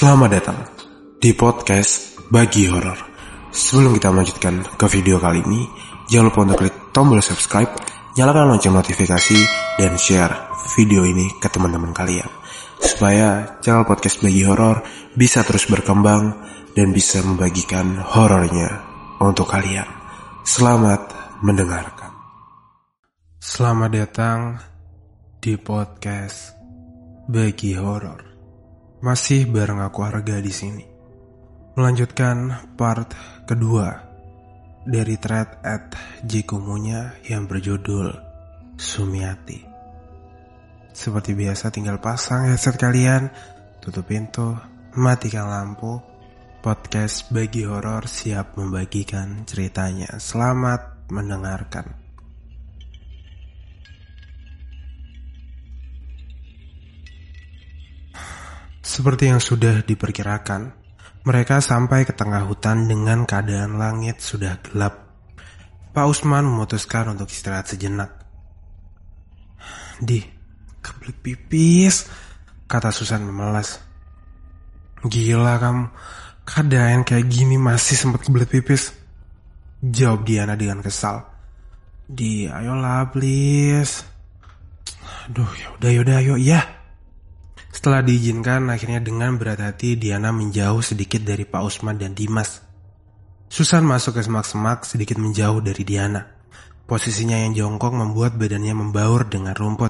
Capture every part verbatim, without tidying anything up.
Selamat datang di podcast Bagi Horor. Sebelum kita melanjutkan ke video kali ini, jangan lupa untuk klik tombol subscribe, nyalakan lonceng notifikasi, dan share video ini ke teman-teman kalian, supaya channel podcast Bagi Horor bisa terus berkembang dan bisa membagikan horornya untuk kalian. Selamat mendengarkan. Selamat datang di podcast Bagi Horor. Masih bareng aku Harga di sini. Melanjutkan part kedua dari thread at jkumunya yang berjudul Sumiati. Seperti biasa tinggal pasang headset kalian, tutup pintu, matikan lampu. Podcast Bagi Horor siap membagikan ceritanya. Selamat mendengarkan. Seperti yang sudah diperkirakan, mereka sampai ke tengah hutan dengan keadaan langit sudah gelap. Pak Usman memutuskan untuk istirahat sejenak. "Di, kebelet pipis," kata Susan memelas. "Gila kamu, keadaan kayak gini masih sempat kebelet pipis," jawab Diana dengan kesal. "Di, ayolah please." "Aduh, yaudah yaudah ayo ya." Setelah diizinkan, akhirnya dengan berat hati Diana menjauh sedikit dari Pak Usman dan Dimas. Susan masuk ke semak-semak sedikit menjauh dari Diana. Posisinya yang jongkok membuat badannya membaur dengan rumput.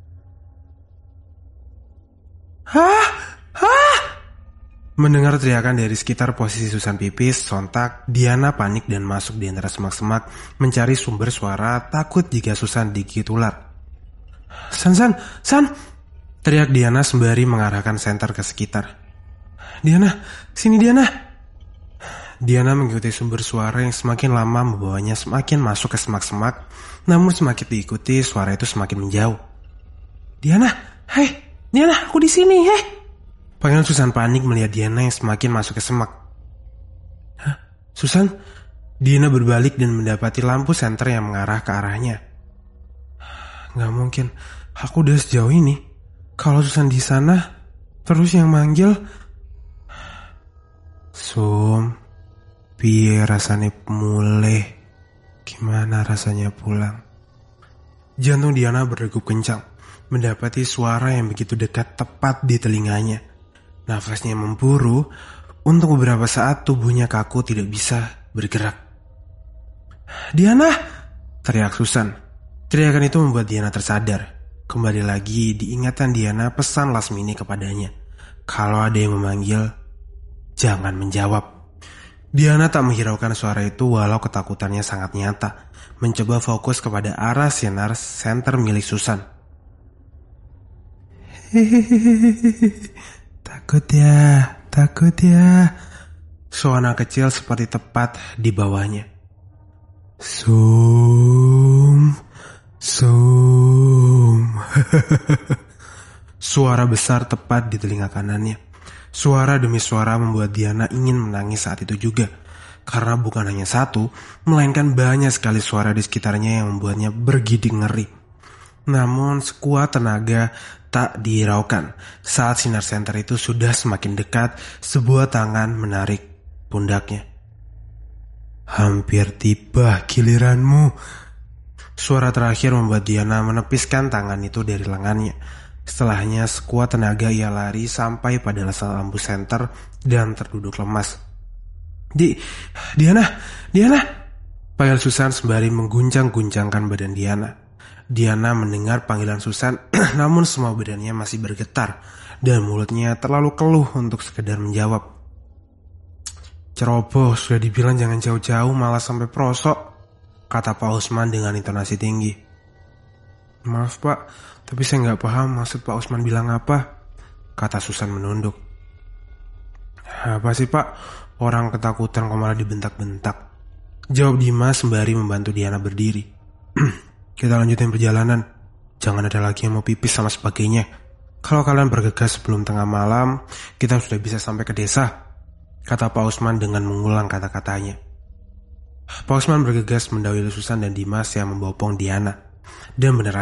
"Hah? Hah?" Mendengar teriakan dari sekitar posisi Susan pipis, sontak Diana panik dan masuk di antara semak-semak mencari sumber suara, takut jika Susan digigit ular. "San, San, San!" teriak Diana sembari mengarahkan senter ke sekitar. "Diana, sini Diana!" Diana mengikuti sumber suara yang semakin lama membawanya semakin masuk ke semak-semak, namun semakin diikuti suara itu semakin menjauh. "Diana, hei, Diana, aku di sini, hei!" Panggilan Susan panik melihat Diana yang semakin masuk ke semak. "Hah, Susan?" Diana berbalik dan mendapati lampu senter yang mengarah ke arahnya. "Gak mungkin, aku udah sejauh ini. Kalau Susan di sana, terus yang manggil, Sum, piye rasanya mulih? Gimana rasanya pulang?" Jantung Diana berdegup kencang, mendapati suara yang begitu dekat tepat di telinganya. Nafasnya memburu, untuk beberapa saat tubuhnya kaku tidak bisa bergerak. "Diana!" teriak Susan. Teriakan itu membuat Diana tersadar. Kembali lagi diingatan Diana pesan Lasmini kepadanya. Kalau ada yang memanggil, jangan menjawab. Diana tak menghiraukan suara itu walau ketakutannya sangat nyata. Mencoba fokus kepada arah sinar senter milik Susan. "Hehehe, takut ya, takut ya." Suara kecil seperti tepat di bawahnya. "Sum, Sum." Suara besar tepat di telinga kanannya. Suara demi suara membuat Diana ingin menangis saat itu juga. Karena bukan hanya satu, melainkan banyak sekali suara di sekitarnya yang membuatnya bergidik ngeri. Namun sekuat tenaga tak dihiraukan. Saat sinar senter itu sudah semakin dekat, sebuah tangan menarik pundaknya. "Hampir tiba giliranmu." Suara terakhir membuat Diana menepiskan tangan itu dari lengannya. Setelahnya sekuat tenaga ia lari sampai pada lampu senter dan terduduk lemas. Di, Diana, Diana!" panggil Susan sembari mengguncang-guncangkan badan Diana. Diana mendengar panggilan Susan, namun semua badannya masih bergetar dan mulutnya terlalu keluh untuk sekedar menjawab. "Ceroboh, sudah dibilang jangan jauh-jauh malah sampai prosok," kata Pak Usman dengan intonasi tinggi. "Maaf Pak, tapi saya nggak paham maksud Pak Usman bilang apa," kata Susan menunduk. "Apa sih Pak? Orang ketakutan kok malah dibentak-bentak," jawab Dimas sembari membantu Diana berdiri. "Kita lanjutin perjalanan. Jangan ada lagi yang mau pipis sama sebagainya. Kalau kalian bergegas sebelum tengah malam, kita sudah bisa sampai ke desa," kata Pak Usman dengan mengulang kata-katanya. Pak Usman bergegas mendahului Susan dan Dimas yang membopong Diana. Dan benar aja,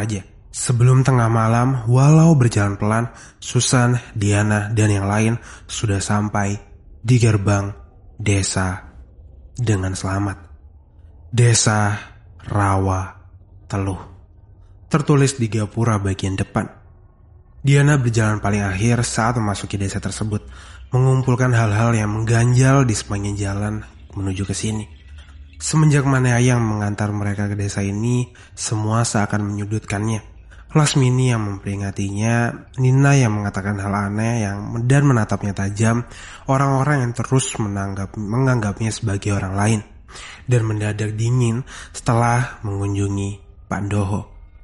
Sebelum tengah malam, walau berjalan pelan, Susan, Diana, dan yang lain sudah sampai di gerbang desa dengan selamat. Desa Rawa Teluh, tertulis di gapura bagian depan. Diana berjalan paling akhir saat memasuki desa tersebut, mengumpulkan hal-hal yang mengganjal di sepanjang jalan menuju ke sini. Semenjak Manea yang mengantar mereka ke desa ini, semua seakan menyudutkannya. Lasmini yang memperingatinya, Nina yang mengatakan hal aneh yang dan menatapnya tajam, orang-orang yang terus menanggap, menganggapnya sebagai orang lain, dan mendadak dingin setelah mengunjungi Pak Ndoho.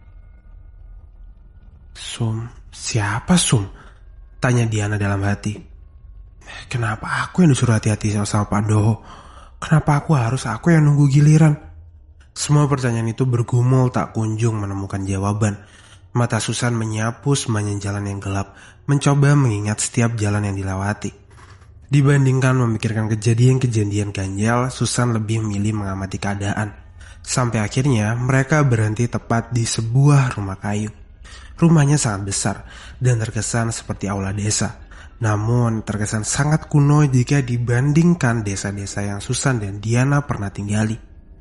Sum, siapa Sum? Tanya Diana dalam hati. Kenapa aku yang disuruh hati-hati sama Pak Ndoho? Kenapa aku harus aku yang nunggu giliran? Semua pertanyaan itu bergumul tak kunjung menemukan jawaban. Mata Susan menyapu sepanjang jalan yang gelap, mencoba mengingat setiap jalan yang dilewati. Dibandingkan memikirkan kejadian-kejadian ganjal, Susan lebih memilih mengamati keadaan. Sampai akhirnya mereka berhenti tepat di sebuah rumah kayu. Rumahnya sangat besar dan terkesan seperti aula desa. Namun terkesan sangat kuno jika dibandingkan desa-desa yang Susan dan Diana pernah tinggali.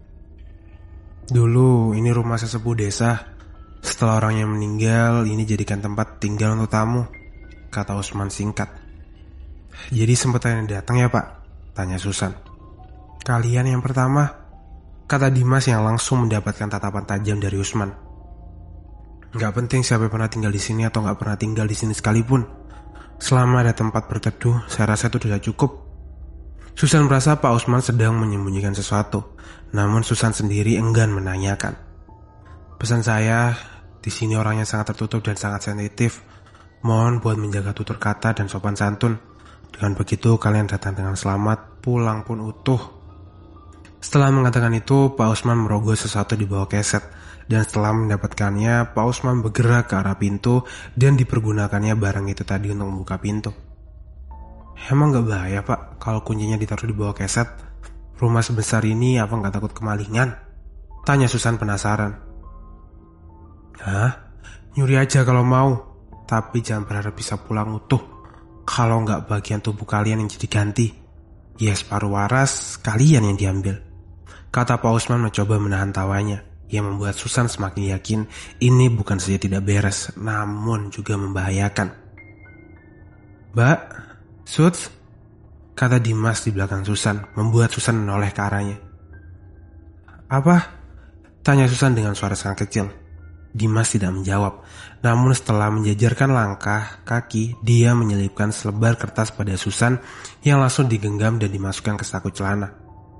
Dulu ini rumah sesepuh desa. Setelah orangnya meninggal, ini jadikan tempat tinggal untuk tamu, kata Usman singkat. Jadi sempat yang datang ya Pak? Tanya Susan. Kalian yang pertama, kata Dimas yang langsung mendapatkan tatapan tajam dari Usman. Gak penting siapa yang pernah tinggal di sini atau gak pernah tinggal di sini sekalipun. Selama ada tempat berteduh, saya rasa itu sudah cukup. Susan merasa Pak Usman sedang menyembunyikan sesuatu, namun Susan sendiri enggan menanyakan. Pesan saya, di sini orangnya sangat tertutup dan sangat sensitif. Mohon buat menjaga tutur kata dan sopan santun. Dengan begitu kalian datang dengan selamat, pulang pun utuh. Setelah mengatakan itu, Pak Usman merogoh sesuatu di bawah keset. Dan setelah mendapatkannya, Pak Usman bergerak ke arah pintu dan dipergunakannya barang itu tadi untuk membuka pintu. Emang gak bahaya Pak kalau kuncinya ditaruh di bawah keset? Rumah sebesar ini apa gak takut kemalingan? Tanya Susan penasaran. Hah? Nyuri aja kalau mau, tapi jangan berharap bisa pulang utuh. Kalau nggak bagian tubuh kalian yang jadi ganti, ya separuh waras kalian yang diambil. Kata Pak Usman mencoba menahan tawanya, yang membuat Susan semakin yakin ini bukan saja tidak beres, namun juga membahayakan. Mbak, Suts, kata Dimas di belakang Susan, membuat Susan menoleh ke arahnya. Apa? Tanya Susan dengan suara sangat kecil. Dimas tidak menjawab, namun setelah menjajarkan langkah kaki, dia menyelipkan selebar kertas pada Susan yang langsung digenggam dan dimasukkan ke saku celana.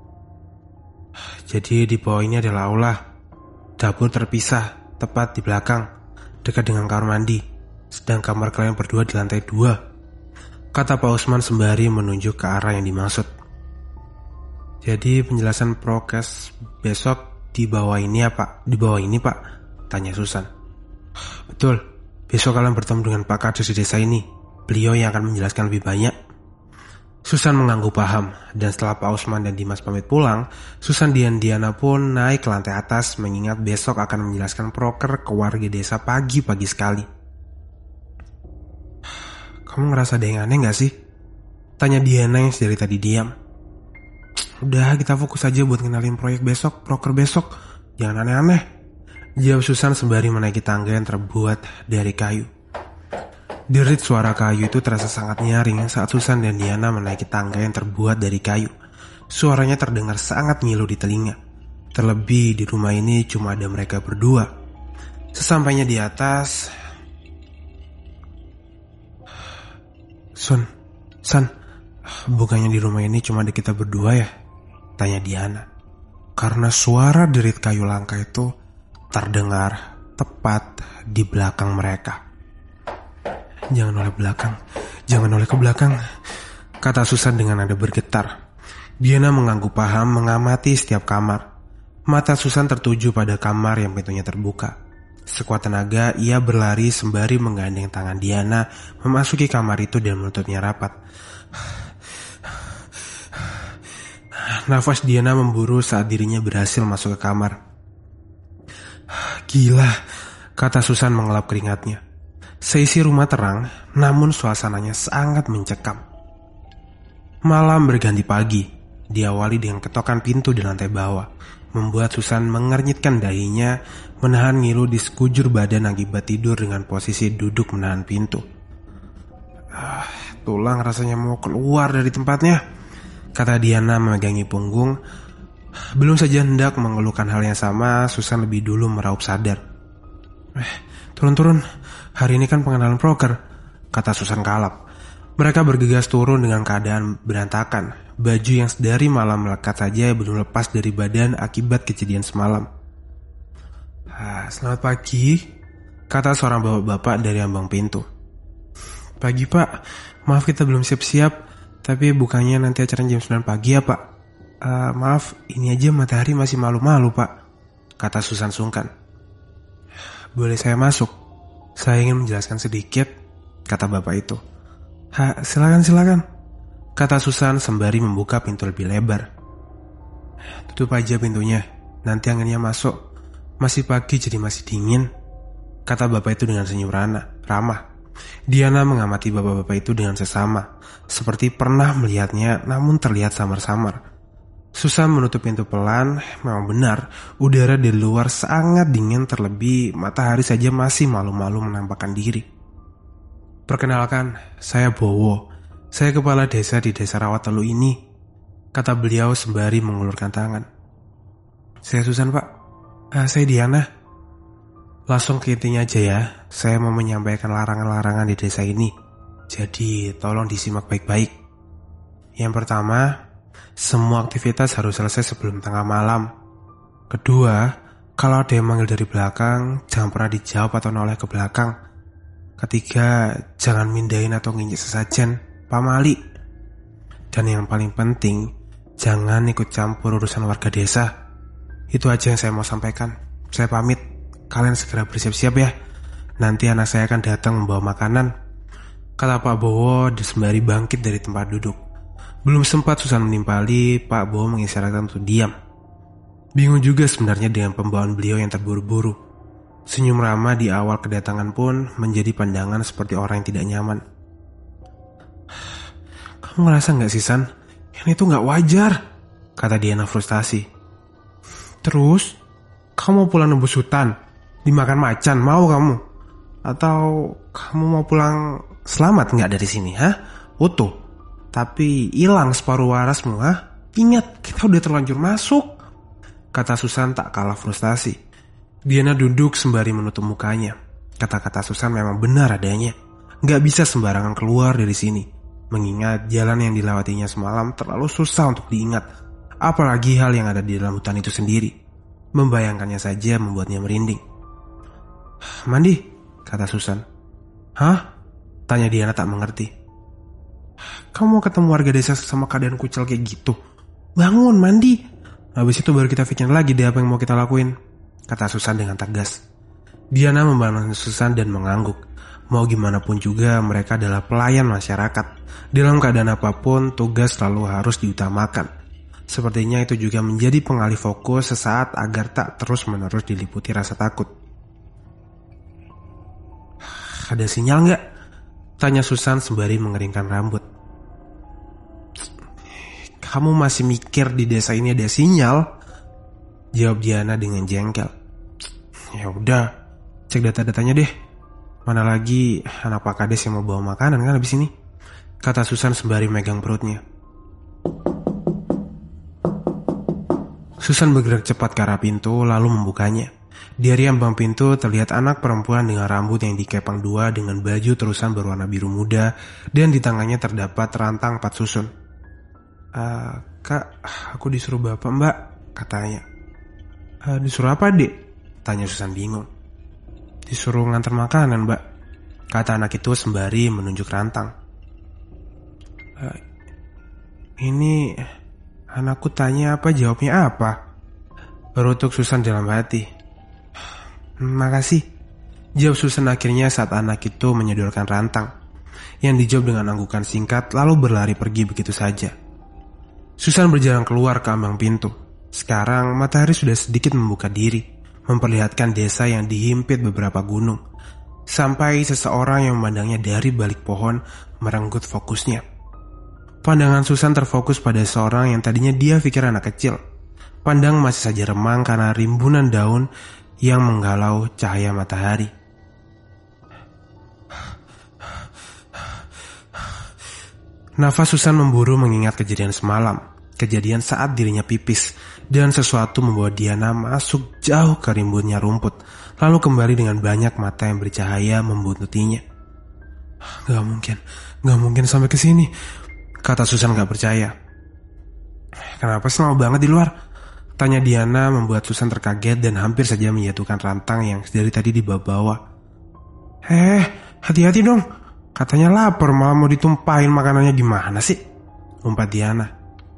Jadi di bawah ini adalah aula. Dapur terpisah, tepat di belakang, dekat dengan kamar mandi. Sedang kamar kalian berdua di lantai dua, kata Pak Usman sembari menunjuk ke arah yang dimaksud. Jadi penjelasan prokes besok di bawah ini ya Pak? Di bawah ini Pak? Tanya Susan. Betul, besok kalian bertemu dengan Pak Kades di desa ini. Beliau yang akan menjelaskan lebih banyak. Susan mengangguk paham, dan setelah Pak Usman dan Dimas pamit pulang, Susan dan Diana pun naik ke lantai atas mengingat besok akan menjelaskan proker ke warga desa pagi-pagi sekali. Kamu ngerasa ada yang aneh gak sih? Tanya Diana yang dari tadi diam. Udah, kita fokus aja buat ngenalin proyek besok, proker besok. Jangan aneh-aneh, jawab Susan sembari menaiki tangga yang terbuat dari kayu. Derit suara kayu itu terasa sangat nyaring saat Susan dan Diana menaiki tangga yang terbuat dari kayu. Suaranya terdengar sangat ngilu di telinga. Terlebih di rumah ini cuma ada mereka berdua. Sesampainya di atas, Sun, San, bukannya di rumah ini cuma ada kita berdua ya? Tanya Diana. Karena suara derit kayu langka itu terdengar tepat di belakang mereka. Jangan oleh belakang, jangan oleh ke belakang, kata Susan dengan nada bergetar. Diana mengangguk paham mengamati setiap kamar. Mata Susan tertuju pada kamar yang pintunya terbuka. Sekuat tenaga ia berlari sembari menggandeng tangan Diana memasuki kamar itu dan menutupnya rapat. Nafas Diana memburu saat dirinya berhasil masuk ke kamar. Gila, kata Susan mengelap keringatnya. Seisi rumah terang, namun suasananya sangat mencekam. Malam berganti pagi, diawali dengan ketokan pintu di lantai bawah, membuat Susan mengernyitkan dahinya, menahan ngilu di sekujur badan akibat tidur dengan posisi duduk menahan pintu. Ah, tulang rasanya mau keluar dari tempatnya, kata Diana memegangi punggung. Belum saja hendak mengeluhkan hal yang sama, Susan lebih dulu meraup sadar. Eh, turun-turun, hari ini kan pengenalan proker, kata Susan kalap. Mereka bergegas turun dengan keadaan berantakan. Baju yang sedari malam melekat saja belum lepas dari badan akibat kejadian semalam. Ah, selamat pagi, kata seorang bapak-bapak dari ambang pintu. Pagi pak, maaf kita belum siap-siap, tapi bukannya nanti acara jam sembilan pagi ya pak? Uh, maaf, ini aja matahari masih malu-malu pak, kata Susan sungkan. Boleh saya masuk? Saya ingin menjelaskan sedikit, kata bapak itu. Ha, silakan silakan, kata Susan sembari membuka pintu lebih lebar. Tutup aja pintunya, nanti anginnya masuk. Masih pagi jadi masih dingin, kata bapak itu dengan senyum rana, ramah. Diana mengamati bapak-bapak itu dengan sesama, seperti pernah melihatnya namun terlihat samar-samar. Susan menutup pintu pelan. Memang benar, udara di luar sangat dingin, terlebih matahari saja masih malu-malu menampakkan diri. Perkenalkan, saya Bowo. Saya kepala desa di desa Rawatelu ini, kata beliau sembari mengulurkan tangan. Saya Susan pak. Ah, saya Diana. Langsung ke intinya aja ya. Saya mau menyampaikan larangan-larangan di desa ini, jadi tolong disimak baik-baik. Yang pertama, semua aktivitas harus selesai sebelum tengah malam. Kedua, kalau ada yang manggil dari belakang, jangan pernah dijawab atau noleh ke belakang. Ketiga, jangan mindahin atau nginjek sesajen, pamali. Dan yang paling penting, jangan ikut campur urusan warga desa. Itu aja yang saya mau sampaikan. Saya pamit, kalian segera bersiap-siap ya. Nanti anak saya akan datang membawa makanan, kata Pak Bowo sembari bangkit dari tempat duduk. Belum sempat Susan menimpali, Pak Bowo mengisyaratkan untuk diam. Bingung juga sebenarnya dengan pembawaan beliau yang terburu-buru. Senyum ramah di awal kedatangan pun menjadi pandangan seperti orang yang tidak nyaman. Kamu ngerasa gak sih San? Ini tuh gak wajar, kata Diana frustasi. Terus, kamu mau pulang nembus hutan? Dimakan macan, mau kamu? Atau kamu mau pulang selamat gak dari sini, ha? Utuh. Tapi hilang separuh warasmu, ha? Ingat, kita udah terlanjur masuk, kata Susan tak kalah frustasi. Diana duduk sembari menutup mukanya. Kata-kata Susan memang benar adanya. Gak bisa sembarangan keluar dari sini, mengingat jalan yang dilewatinya semalam terlalu susah untuk diingat. Apalagi hal yang ada di dalam hutan itu sendiri. Membayangkannya saja membuatnya merinding. Mandi, kata Susan. Hah? Tanya Diana tak mengerti. Kamu mau ketemu warga desa sama keadaan kucel kayak gitu? Bangun, mandi. Habis itu baru kita pikir lagi deh apa yang mau kita lakuin, kata Susan dengan tegas. Diana membantu Susan dan mengangguk. Mau gimana pun juga mereka adalah pelayan masyarakat. Dalam keadaan apapun, tugas selalu harus diutamakan. Sepertinya itu juga menjadi pengalih fokus sesaat agar tak terus-menerus diliputi rasa takut. Ada sinyal nggak? Tanya Susan sembari mengeringkan rambut. Kamu masih mikir di desa ini ada sinyal? Jawab Diana dengan jengkel. Ya udah, cek data-datanya deh. Mana lagi anak Pak Kades yang mau bawa makanan kan habis ini? Kata Susan sembari megang perutnya. Susan bergerak cepat ke arah pintu lalu membukanya. Dari ambang pintu terlihat anak perempuan dengan rambut yang dikepang dua dengan baju terusan berwarna biru muda dan di tangannya terdapat rantang empat susun. Uh, kak, aku disuruh bapak mbak, katanya. Uh, disuruh apa dek? Tanya Susan bingung. Disuruh ngantar makanan mbak, kata anak itu sembari menunjuk rantang. Uh, ini anakku tanya apa jawabnya apa? Berutuk Susan dalam hati. Makasih, jawab Susan akhirnya saat anak itu menyodorkan rantang yang dijawab dengan anggukan singkat lalu berlari pergi begitu saja. Susan berjalan keluar ke ambang pintu. Sekarang matahari sudah sedikit membuka diri, memperlihatkan desa yang dihimpit beberapa gunung. Sampai seseorang yang memandangnya dari balik pohon merenggut fokusnya. Pandangan Susan terfokus pada seorang yang tadinya dia pikir anak kecil. Pandang masih saja remang karena rimbunan daun yang menggalau cahaya matahari. Nafas Susan memburu mengingat kejadian semalam. Kejadian saat dirinya pipis. Dan sesuatu membawa Diana masuk jauh ke rimbunnya rumput. Lalu kembali dengan banyak mata yang bercahaya membuntutinya. Gak mungkin, gak mungkin sampai ke sini, kata Susan gak percaya. Kenapa sih lama banget di luar? Tanya Diana membuat Susan terkaget dan hampir saja menjatuhkan rantang yang dari tadi dibawa-bawa. Eh, hati-hati dong. Katanya lapar malah mau ditumpahin makanannya, gimana sih? Umpat Diana.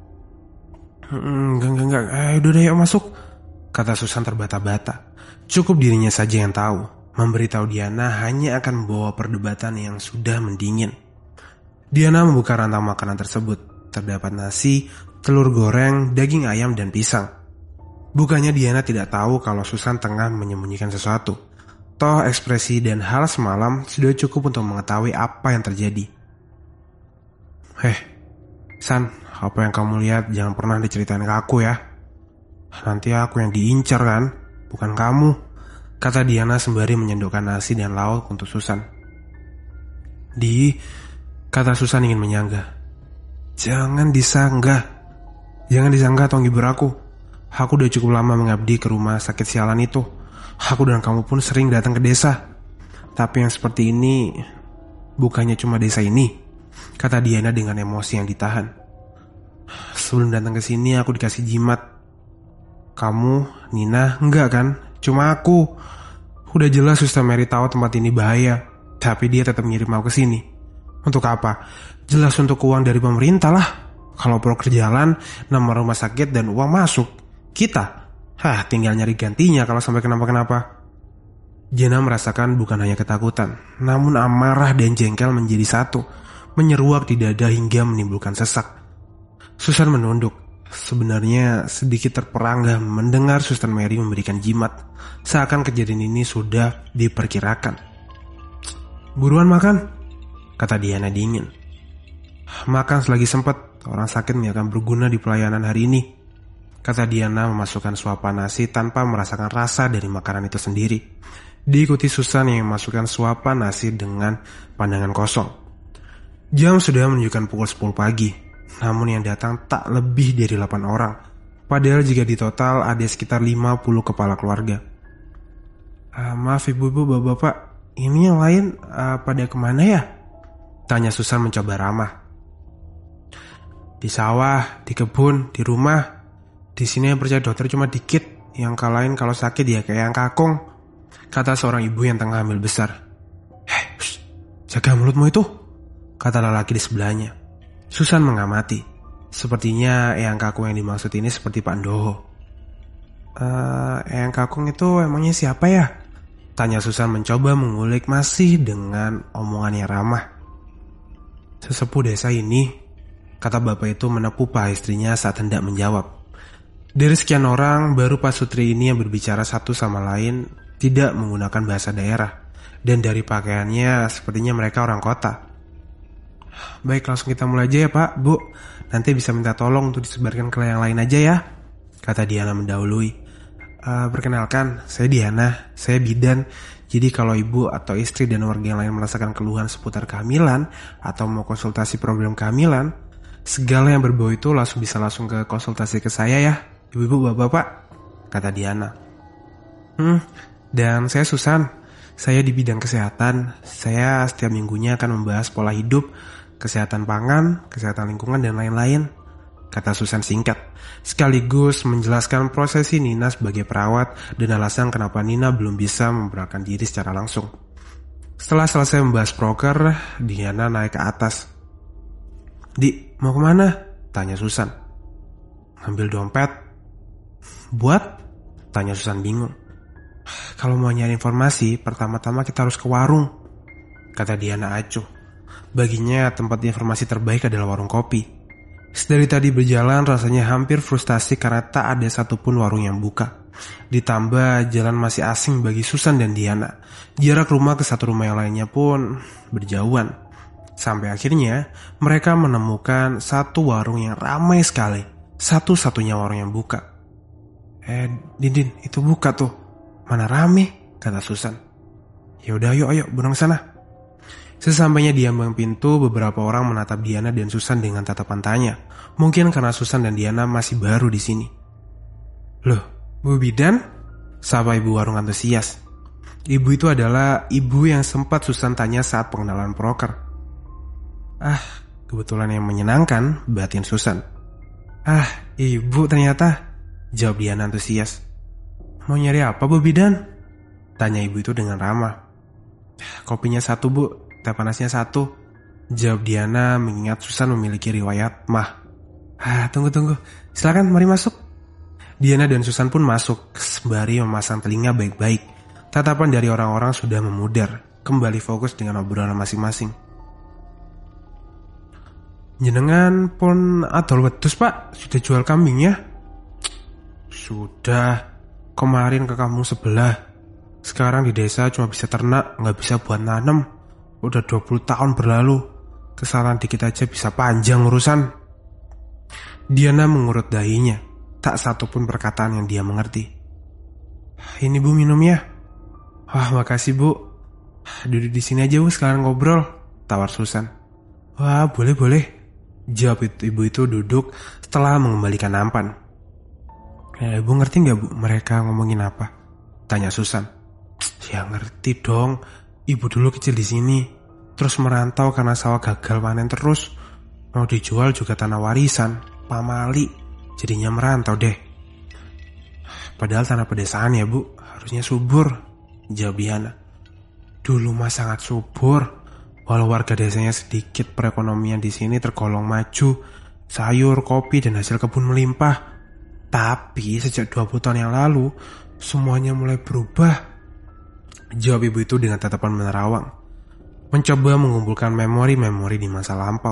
Enggak, enggak, enggak. Eh, udah deh, yuk masuk, kata Susan terbata-bata. Cukup dirinya saja yang tahu. Memberitahu Diana hanya akan membawa perdebatan yang sudah mendingin. Diana membuka rantang makanan tersebut. Terdapat nasi, telur goreng, daging ayam, dan pisang. Bukannya Diana tidak tahu kalau Susan tengah menyembunyikan sesuatu. Toh ekspresi dan hal semalam sudah cukup untuk mengetahui apa yang terjadi. Heh, San, apa yang kamu lihat jangan pernah diceritain ke aku ya. Nanti aku yang diincar kan, bukan kamu, kata Diana sembari menyendokkan nasi dan lauk untuk Susan. Di, kata Susan ingin menyanggah. Jangan disanggah. Jangan disanggah atau ngibur aku. Aku udah cukup lama mengabdi ke rumah sakit sialan itu. Aku dan kamu pun sering datang ke desa. Tapi yang seperti ini bukannya cuma desa ini, kata Diana dengan emosi yang ditahan. Sebelum datang ke sini aku dikasih jimat. Kamu, Nina, enggak kan? Cuma aku. Udah jelas Suster Mary tahu tempat ini bahaya, tapi dia tetap ngirim aku ke sini. Untuk apa? Jelas untuk uang dari pemerintah lah. Kalau proker jalan, nama rumah sakit dan uang masuk. Kita, hah, tinggal nyari gantinya kalau sampai kenapa-kenapa. Diana merasakan bukan hanya ketakutan, namun amarah dan jengkel menjadi satu, menyeruak di dada hingga menimbulkan sesak. Susan menunduk. Sebenarnya sedikit terperangah mendengar Suster Mary memberikan jimat, seakan kejadian ini sudah diperkirakan. Buruan makan, kata Diana dingin. Makan selagi sempat, orang sakit akan berguna di pelayanan hari ini, kata Diana memasukkan suapan nasi tanpa merasakan rasa dari makanan itu sendiri. Diikuti Susan yang memasukkan suapan nasi dengan pandangan kosong. Jam sudah menunjukkan pukul sepuluh pagi. Namun yang datang tak lebih dari delapan orang. Padahal jika ditotal ada sekitar lima puluh kepala keluarga. uh, Maaf ibu-ibu, bapak-bapak, ini yang lain uh, pada kemana ya? Tanya Susan mencoba ramah. Di sawah, di kebun, di rumah. Di sini yang percaya dokter cuma dikit. Yang kalahin kalau sakit ya kayak yang kakung, kata seorang ibu yang tengah hamil besar. Hei, jaga mulutmu itu, kata lelaki di sebelahnya. Susan mengamati. Sepertinya Eyang Kakung yang dimaksud ini seperti Pak Ndoho. Uh, Eyang Kakung itu emangnya siapa ya? Tanya Susan mencoba mengulik masih dengan omongan yang ramah. Sesepuh desa ini, kata bapak itu menepuk paha istrinya saat hendak menjawab. Dari sekian orang, baru Pak Sutri ini yang berbicara satu sama lain tidak menggunakan bahasa daerah. Dan dari pakaiannya sepertinya mereka orang kota. Baik, langsung kita mulai aja ya Pak, Bu. Nanti bisa minta tolong untuk disebarkan ke yang lain aja ya, kata Diana mendahului. e, Perkenalkan, saya Diana, saya bidan. Jadi kalau ibu atau istri dan warga yang lain merasakan keluhan seputar kehamilan atau mau konsultasi program kehamilan, segala yang berbau itu langsung bisa langsung ke konsultasi ke saya ya, ibu-ibu, bapak-bapak, kata Diana. Hmm, dan saya Susan. Saya di bidang kesehatan. Saya setiap minggunya akan membahas pola hidup, kesehatan pangan, kesehatan lingkungan, dan lain-lain, kata Susan singkat, sekaligus menjelaskan prosesi Nina sebagai perawat dan alasan kenapa Nina belum bisa memperkenalkan diri secara langsung. Setelah selesai membahas proker, Diana naik ke atas. Di, mau kemana? Tanya Susan. Ambil dompet. Buat? Tanya Susan bingung. Kalau mau nyari informasi, pertama-tama kita harus ke warung, kata Diana acuh. Baginya tempat informasi terbaik adalah warung kopi. Sedari tadi berjalan rasanya hampir frustasi karena tak ada satupun warung yang buka. Ditambah jalan masih asing bagi Susan dan Diana. Jarak rumah ke satu rumah yang lainnya pun berjauhan. Sampai akhirnya mereka menemukan satu warung yang ramai sekali. Satu-satunya warung yang buka. Eh, Dindin, itu buka tuh. Mana rame, kata Susan. Ya udah, ayo, ayo, burung sana. Sesampainya di ambang pintu, beberapa orang menatap Diana dan Susan dengan tatapan tanya. Mungkin karena Susan dan Diana masih baru di sini. Loh, Bu Bidan? Sapa ibu warung antusias. Ibu itu adalah ibu yang sempat Susan tanya saat pengenalan proker. Ah, kebetulan yang menyenangkan, batin Susan. Ah, ibu ternyata, jawab Diana antusias. Mau nyari apa, Bu Bidan? Tanya ibu itu dengan ramah. Kopinya satu, Bu. Teh panasnya satu, jawab Diana mengingat Susan memiliki riwayat mah. Ah, tunggu-tunggu. Silakan, mari masuk. Diana dan Susan pun masuk, sembari memasang telinga baik-baik. Tatapan dari orang-orang sudah memudar, kembali fokus dengan obrolan masing-masing. Jenengan pun adol wedhus, Pak. Sudah jual kambingnya? Sudah. Kemarin ke kampung sebelah. Sekarang di desa cuma bisa ternak, nggak bisa buat nanam. Udah dua puluh tahun berlalu. Kesalahan dikit aja bisa panjang urusan. Diana mengurut dahinya. Tak satu pun perkataan yang dia mengerti. Ini Bu minumnya. Wah, makasih Bu. Duduk di sini aja Bu, sekarang ngobrol, tawar Susan. Wah, boleh-boleh, jawab ibu itu duduk setelah mengembalikan nampan. Eh, Bu ngerti gak Bu mereka ngomongin apa? Tanya Susan. Ya ngerti dong. Ibu dulu kecil di sini, terus merantau karena sawah gagal panen terus. Mau dijual juga tanah warisan, pamali, jadinya merantau deh. Padahal tanah pedesaan ya Bu, harusnya subur, jawab Diana. Dulu mah sangat subur, walau warga desanya sedikit, perekonomian di sini tergolong maju, sayur, kopi dan hasil kebun melimpah. Tapi sejak dua puluh tahun yang lalu, semuanya mulai berubah, jawab ibu itu dengan tatapan menerawang, mencoba mengumpulkan memori-memori di masa lampau.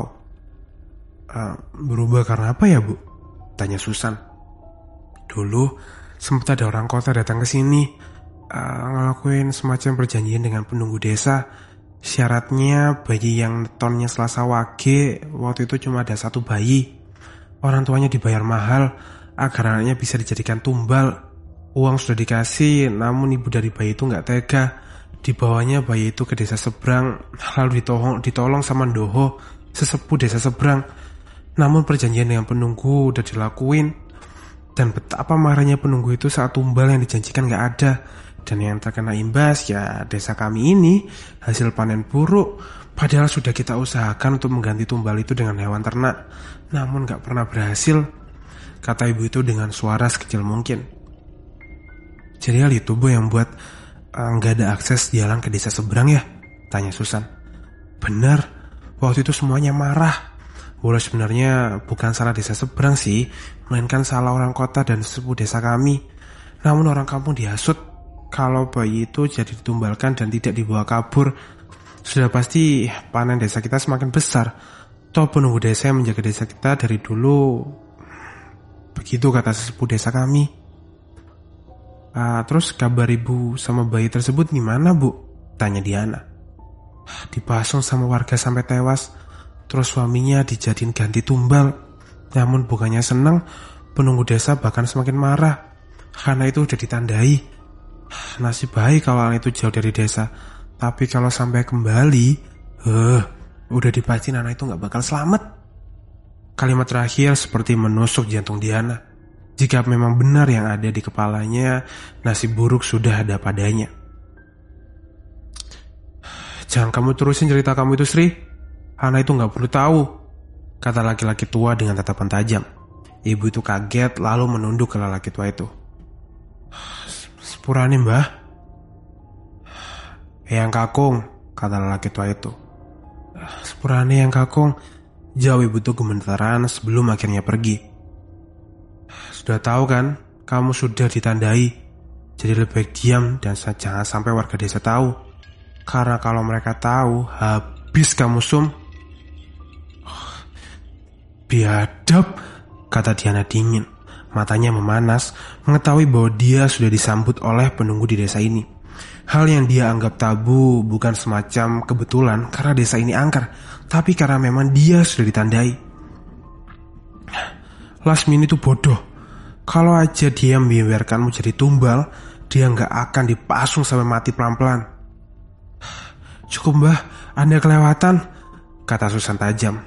Uh, berubah karena apa ya Bu? Tanya Susan. Dulu sempat ada orang kota datang ke sini, uh, ngelakuin semacam perjanjian dengan penunggu desa. Syaratnya bayi yang netonnya Selasa Wage, waktu itu cuma ada satu bayi. Orang tuanya dibayar mahal agar anaknya bisa dijadikan tumbal. Uang sudah dikasih, namun ibu dari bayi itu gak tega. Dibawanya bayi itu ke desa seberang, lalu ditolong, ditolong sama Ndoho, sesepuh desa seberang. Namun perjanjian dengan penunggu udah dilakuin. Dan betapa marahnya penunggu itu saat tumbal yang dijanjikan gak ada. Dan yang terkena imbas ya desa kami ini, hasil panen buruk. Padahal sudah kita usahakan untuk mengganti tumbal itu dengan hewan ternak, namun gak pernah berhasil, kata ibu itu dengan suara sekecil mungkin. Jadi hal itu Bu yang buat nggak uh, ada akses jalan ke desa seberang ya? Tanya Susan. Benar, waktu itu semuanya marah. Walau sebenarnya bukan salah desa seberang sih, melainkan salah orang kota dan sesepuh desa kami. Namun orang kampung dihasut kalau bayi itu jadi ditumbalkan dan tidak dibawa kabur. Sudah pasti panen desa kita semakin besar. Toh penunggu desa yang menjaga desa kita dari dulu. Begitu kata sesepuh desa kami. Uh, terus kabar ibu sama bayi tersebut gimana Bu? Tanya Diana. Dipasung sama warga sampai tewas. Terus suaminya dijadiin ganti tumbal. Namun bukannya senang, penunggu desa bahkan semakin marah. Karena itu udah ditandai. Nasib baik kalau anak itu jauh dari desa. Tapi kalau sampai kembali, uh, udah dipastiin anak itu gak bakal selamat. Kalimat terakhir seperti menusuk jantung Diana. Jika memang benar yang ada di kepalanya, nasib buruk sudah ada padanya. Jangan kamu terusin cerita kamu itu, Sri. Hana itu gak perlu tahu, kata laki-laki tua dengan tatapan tajam. Ibu itu kaget lalu menunduk ke lelaki tua itu. Sepurane Mbah. Yang kakung, kata lelaki tua itu. Sepurane yang kakung, jawab ibu itu gemetaran sebelum akhirnya pergi. Sudah tahu kan, kamu sudah ditandai. Jadi lebih baik diam dan jangan sampai warga desa tahu. Karena kalau mereka tahu, habis kamu Sum. Biadab, kata Diana dingin. Matanya memanas, mengetahui bahwa dia sudah disambut oleh penunggu di desa ini. Hal yang dia anggap tabu bukan semacam kebetulan karena desa ini angker, tapi karena memang dia sudah ditandai. Lasmini itu bodoh. Kalau aja dia membiarkanmu jadi tumbal, dia nggak akan dipasung sampai mati pelan-pelan. Cukup mbah, Anda kelewatan, kata Susan tajam.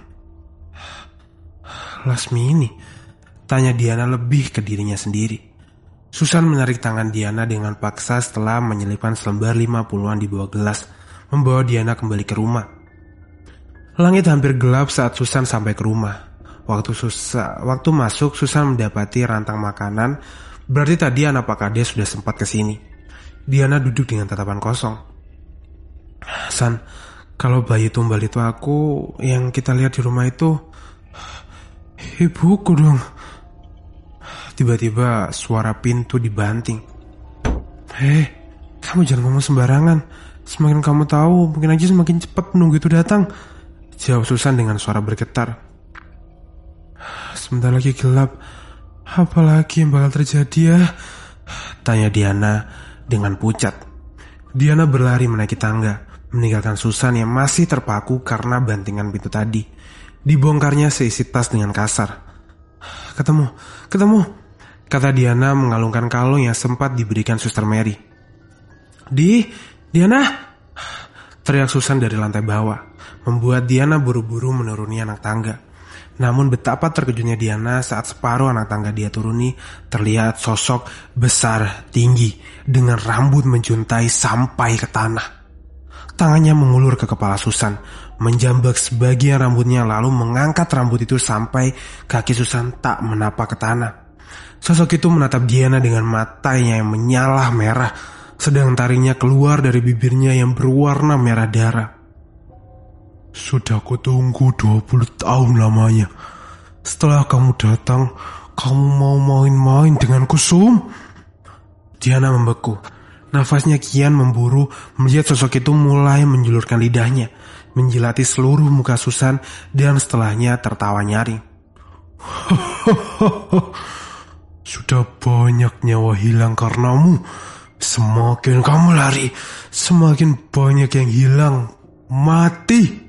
Lasmini, tanya Diana lebih ke dirinya sendiri. Susan menarik tangan Diana dengan paksa setelah menyelipkan selembar lima puluhan di bawah gelas, membawa Diana kembali ke rumah. Langit hampir gelap saat Susan sampai ke rumah. Waktu, Susa, waktu masuk, Susan mendapati rantang makanan, berarti tadi anak Pak Kades sudah sempat ke sini. Diana duduk dengan tatapan kosong. San, kalau bayi tumbal itu aku, yang kita lihat di rumah itu, ibuku dong. Tiba-tiba suara pintu dibanting. Hei, kamu jangan ngomong sembarangan. Semakin kamu tahu, mungkin aja semakin cepat penunggu itu datang, jawab Susan dengan suara bergetar. Sebentar lagi gelap. Apalagi yang bakal terjadi ya? Tanya Diana dengan pucat. Diana berlari menaiki tangga, meninggalkan Susan yang masih terpaku karena bantingan pintu tadi. Dibongkarnya seisi tas dengan kasar. Ketemu, ketemu, kata Diana mengalungkan kalung yang sempat diberikan Suster Mary. Di, Diana, teriak Susan dari lantai bawah, membuat Diana buru-buru menuruni anak tangga. Namun betapa terkejutnya Diana saat separuh anak tangga dia turuni terlihat sosok besar tinggi dengan rambut menjuntai sampai ke tanah. Tangannya mengulur ke kepala Susan, menjambak sebagian rambutnya lalu mengangkat rambut itu sampai kaki Susan tak menapak ke tanah. Sosok itu menatap Diana dengan matanya yang menyala merah, sedang taringnya keluar dari bibirnya yang berwarna merah darah. Sudah kutunggu dua puluh tahun lamanya. Setelah kamu datang, kamu mau main-main denganku, Sum? Diana membeku. Nafasnya kian memburu melihat sosok itu mulai menjulurkan lidahnya, menjilati seluruh muka Susan dan setelahnya tertawa nyaring. Sudah banyak nyawa hilang karenamu. Semakin kamu lari, semakin banyak yang hilang, mati.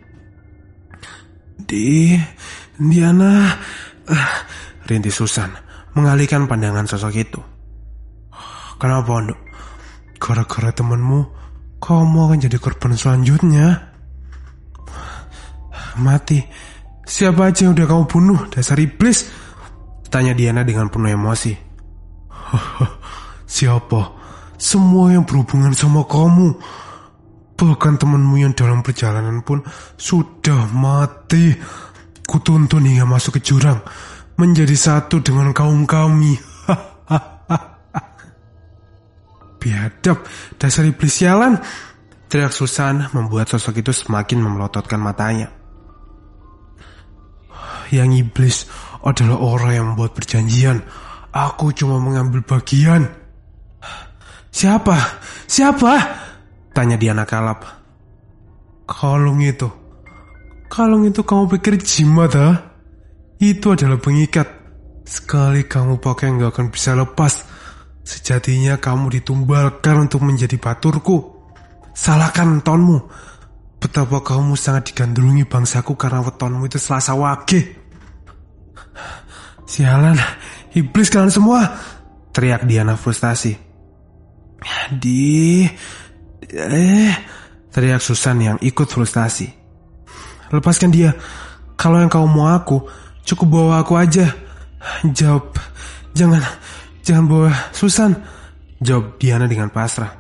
Di, Diana, uh, rintis Susan, mengalihkan pandangan sosok itu. Kenapa, Nduk? Gara-gara temanmu, kamu akan jadi korban selanjutnya. Mati. Siapa aja yang udah kamu bunuh, dasar iblis? Tanya Diana dengan penuh emosi. Siapa? Semua yang berhubungan sama kamu. Bahkan temanmu yang dalam perjalanan pun sudah mati. Kutuntun hingga masuk ke jurang, menjadi satu dengan kaum kami. Biadab, dasar iblis sialan, teriak Susan membuat sosok itu semakin memelototkan matanya. Yang iblis adalah orang yang membuat perjanjian. Aku cuma mengambil bagian. Siapa? Siapa? Tanya Diana kalap. Kalung itu. Kalung itu kamu pikir jimat, ha? Itu adalah pengikat. Sekali kamu pakai gak akan bisa lepas. Sejatinya kamu ditumbalkan untuk menjadi baturku. Salahkan wetonmu. Betapa kamu sangat digandrungi bangsaku karena wetonmu itu Selasa Wage. Sialan, iblis kalian semua, teriak Diana frustasi. Di... Eh, teriak Susan yang ikut frustasi. Lepaskan dia. Kalau yang kamu mau aku, cukup bawa aku aja. Jawab. Jangan, jangan bawa Susan, jawab Diana dengan pasrah.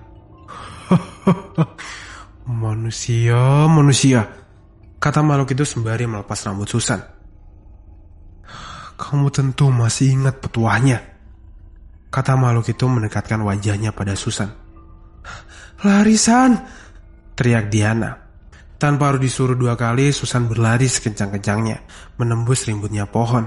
Manusia, manusia, kata makhluk itu sembari melepas rambut Susan. Kamu tentu masih ingat petuahnya, kata makhluk itu mendekatkan wajahnya pada Susan. Larisan, teriak Diana. Tanpa harus disuruh dua kali, Susan berlari sekencang-kencangnya, menembus rimbunnya pohon.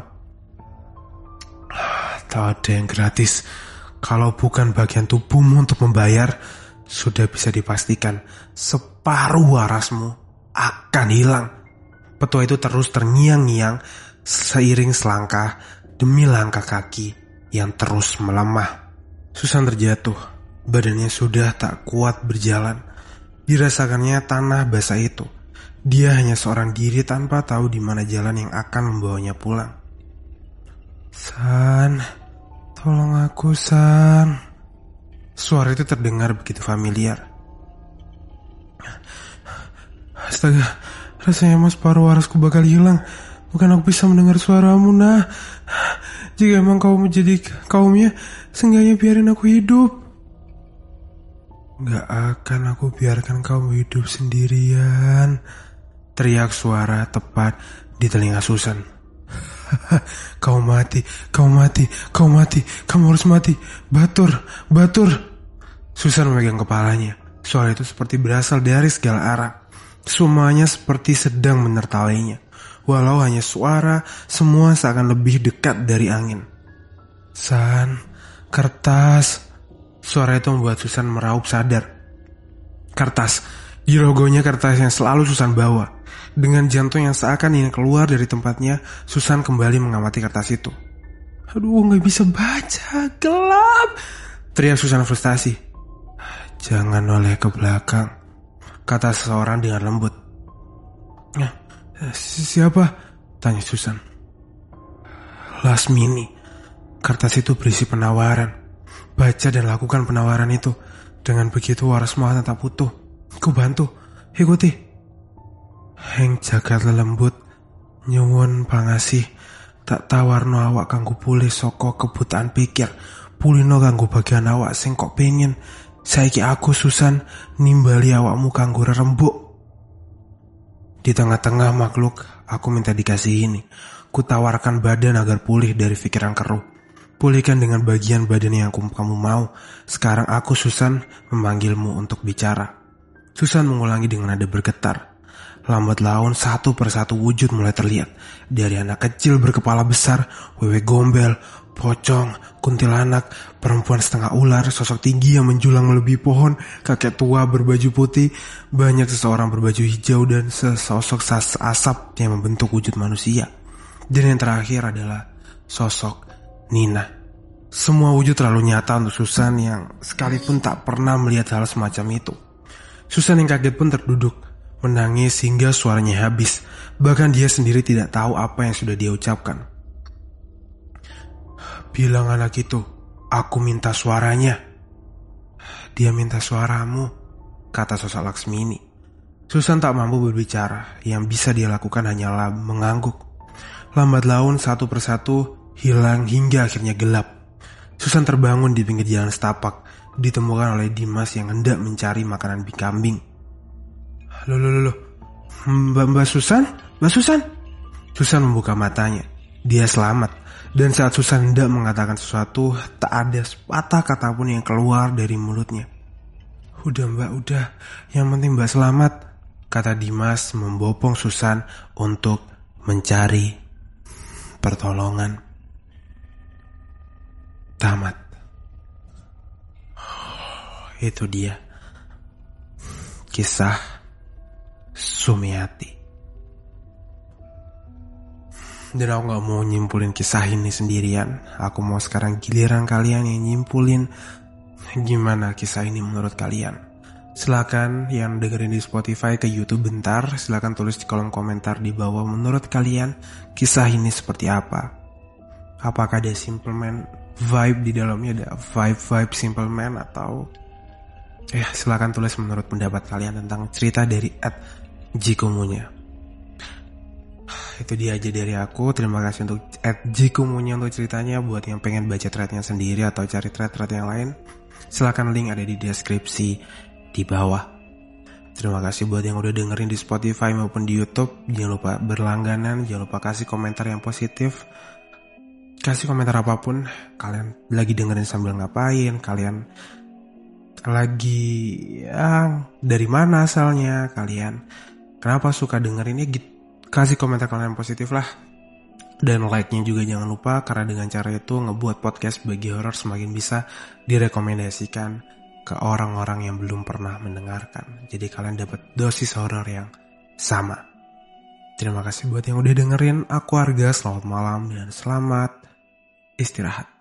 Tak ada yang gratis. Kalau bukan bagian tubuhmu untuk membayar, sudah bisa dipastikan separuh warasmu akan hilang. Petua itu terus terngiang-ngiang seiring selangkah demi langkah kaki yang terus melemah. Susan terjatuh, badannya sudah tak kuat berjalan. Dirasakannya tanah basah itu. Dia hanya seorang diri tanpa tahu di mana jalan yang akan membawanya pulang. San, tolong aku, San. Suara itu terdengar begitu familiar. Astaga, rasanya mas paruh warasku bakal hilang. Bukan aku bisa mendengar suaramu, nah. Jika emang kau menjadi kaumnya, seenggaknya biarin aku hidup. Gak akan aku biarkan kamu hidup sendirian. Teriak suara tepat di telinga Susan. Kau mati, kau mati, kau mati, kamu harus mati. Batur, batur. Susan memegang kepalanya. Suara itu seperti berasal dari segala arah. Semuanya seperti sedang menertawainya. Walau hanya suara, semua seakan lebih dekat dari angin. San, kertas. Suara itu membuat Susan meraup sadar. Kertas. Di logonya kertas yang selalu Susan bawa. Dengan jantung yang seakan ingin keluar dari tempatnya, Susan kembali mengamati kertas itu. Aduh, gak bisa baca, gelap. Teriak Susan frustasi. Jangan noleh ke belakang, kata seseorang dengan lembut. Siapa? Tanya Susan. Lasmini. Kertas itu berisi penawaran. Baca dan lakukan penawaran itu. Dengan begitu waras mau tetap utuh. Ku bantu. Ikuti. Heng jagat lelembut. Nyuwun pangasih. Tak tawarno awak kanggo pulih saka kebutaan pikir. Pulino kanggo bagian awak sing kok pengen. Saiki aku Susan nimbali awakmu kanggo rerembuk. Di tengah-tengah makhluk, aku minta dikasih ini. Kutawarkan badan agar pulih dari pikiran keruh. Pulihkan dengan bagian badan yang kamu mau. Sekarang aku Susan memanggilmu untuk bicara. Susan mengulangi dengan nada bergetar. Lambat laun satu persatu wujud mulai terlihat. Dari anak kecil berkepala besar, wewe gombel, pocong, kuntilanak, perempuan setengah ular, sosok tinggi yang menjulang melebihi pohon, kakek tua berbaju putih, banyak seseorang berbaju hijau dan sesosok asap yang membentuk wujud manusia. Dan yang terakhir adalah sosok Nina. Semua wujud terlalu nyata untuk Susan yang sekalipun tak pernah melihat hal semacam itu. Susan yang kaget pun terduduk, menangis hingga suaranya habis. Bahkan dia sendiri tidak tahu apa yang sudah dia ucapkan. Bilang anak itu, aku minta suaranya. Dia minta suaramu, kata sosok Laksmini. Susan tak mampu berbicara, yang bisa dia lakukan hanyalah mengangguk. Lambat laun satu persatu hilang hingga akhirnya gelap. Susan terbangun di pinggir jalan setapak, ditemukan oleh Dimas yang hendak mencari makanan kambing. Loh, loh, loh, Mbak, Mbak Susan? Mbak Susan? Susan membuka matanya. Dia selamat. Dan saat Susan hendak mengatakan sesuatu, tak ada sepatah kata pun yang keluar dari mulutnya. Udah Mbak, udah. Yang penting Mbak selamat, kata Dimas membopong Susan untuk mencari pertolongan. Tamat. Oh, itu dia. Kisah Sumiati. Dan aku gak mau nyimpulin kisah ini sendirian. Aku mau sekarang giliran kalian yang nyimpulin gimana kisah ini menurut kalian. Silakan yang dengerin di Spotify ke YouTube bentar. Silakan tulis di kolom komentar di bawah menurut kalian kisah ini seperti apa. Apakah ada Simple Man vibe di dalamnya, ada vibe-vibe Simple Man atau eh silakan tulis menurut pendapat kalian tentang cerita dari at Jikumunya. Itu dia aja dari aku. Terima kasih untuk at Jikumunya untuk ceritanya. Buat yang pengen baca threadnya sendiri atau cari thread-thread yang lain, silakan link ada di deskripsi di bawah. Terima kasih buat yang udah dengerin di Spotify maupun di YouTube. Jangan lupa berlangganan, jangan lupa kasih komentar yang positif. Kasih komentar apapun. Kalian lagi dengerin sambil ngapain, kalian lagi ya, dari mana asalnya, kalian kenapa suka dengerinnya gitu. Kasih komentar kalian yang positif lah. Dan like-nya juga jangan lupa, karena dengan cara itu ngebuat podcast Bagi Horor semakin bisa direkomendasikan ke orang-orang yang belum pernah mendengarkan. Jadi kalian dapat dosis horor yang sama. Terima kasih buat yang udah dengerin. Aku Arga, selamat malam dan selamat istirahat.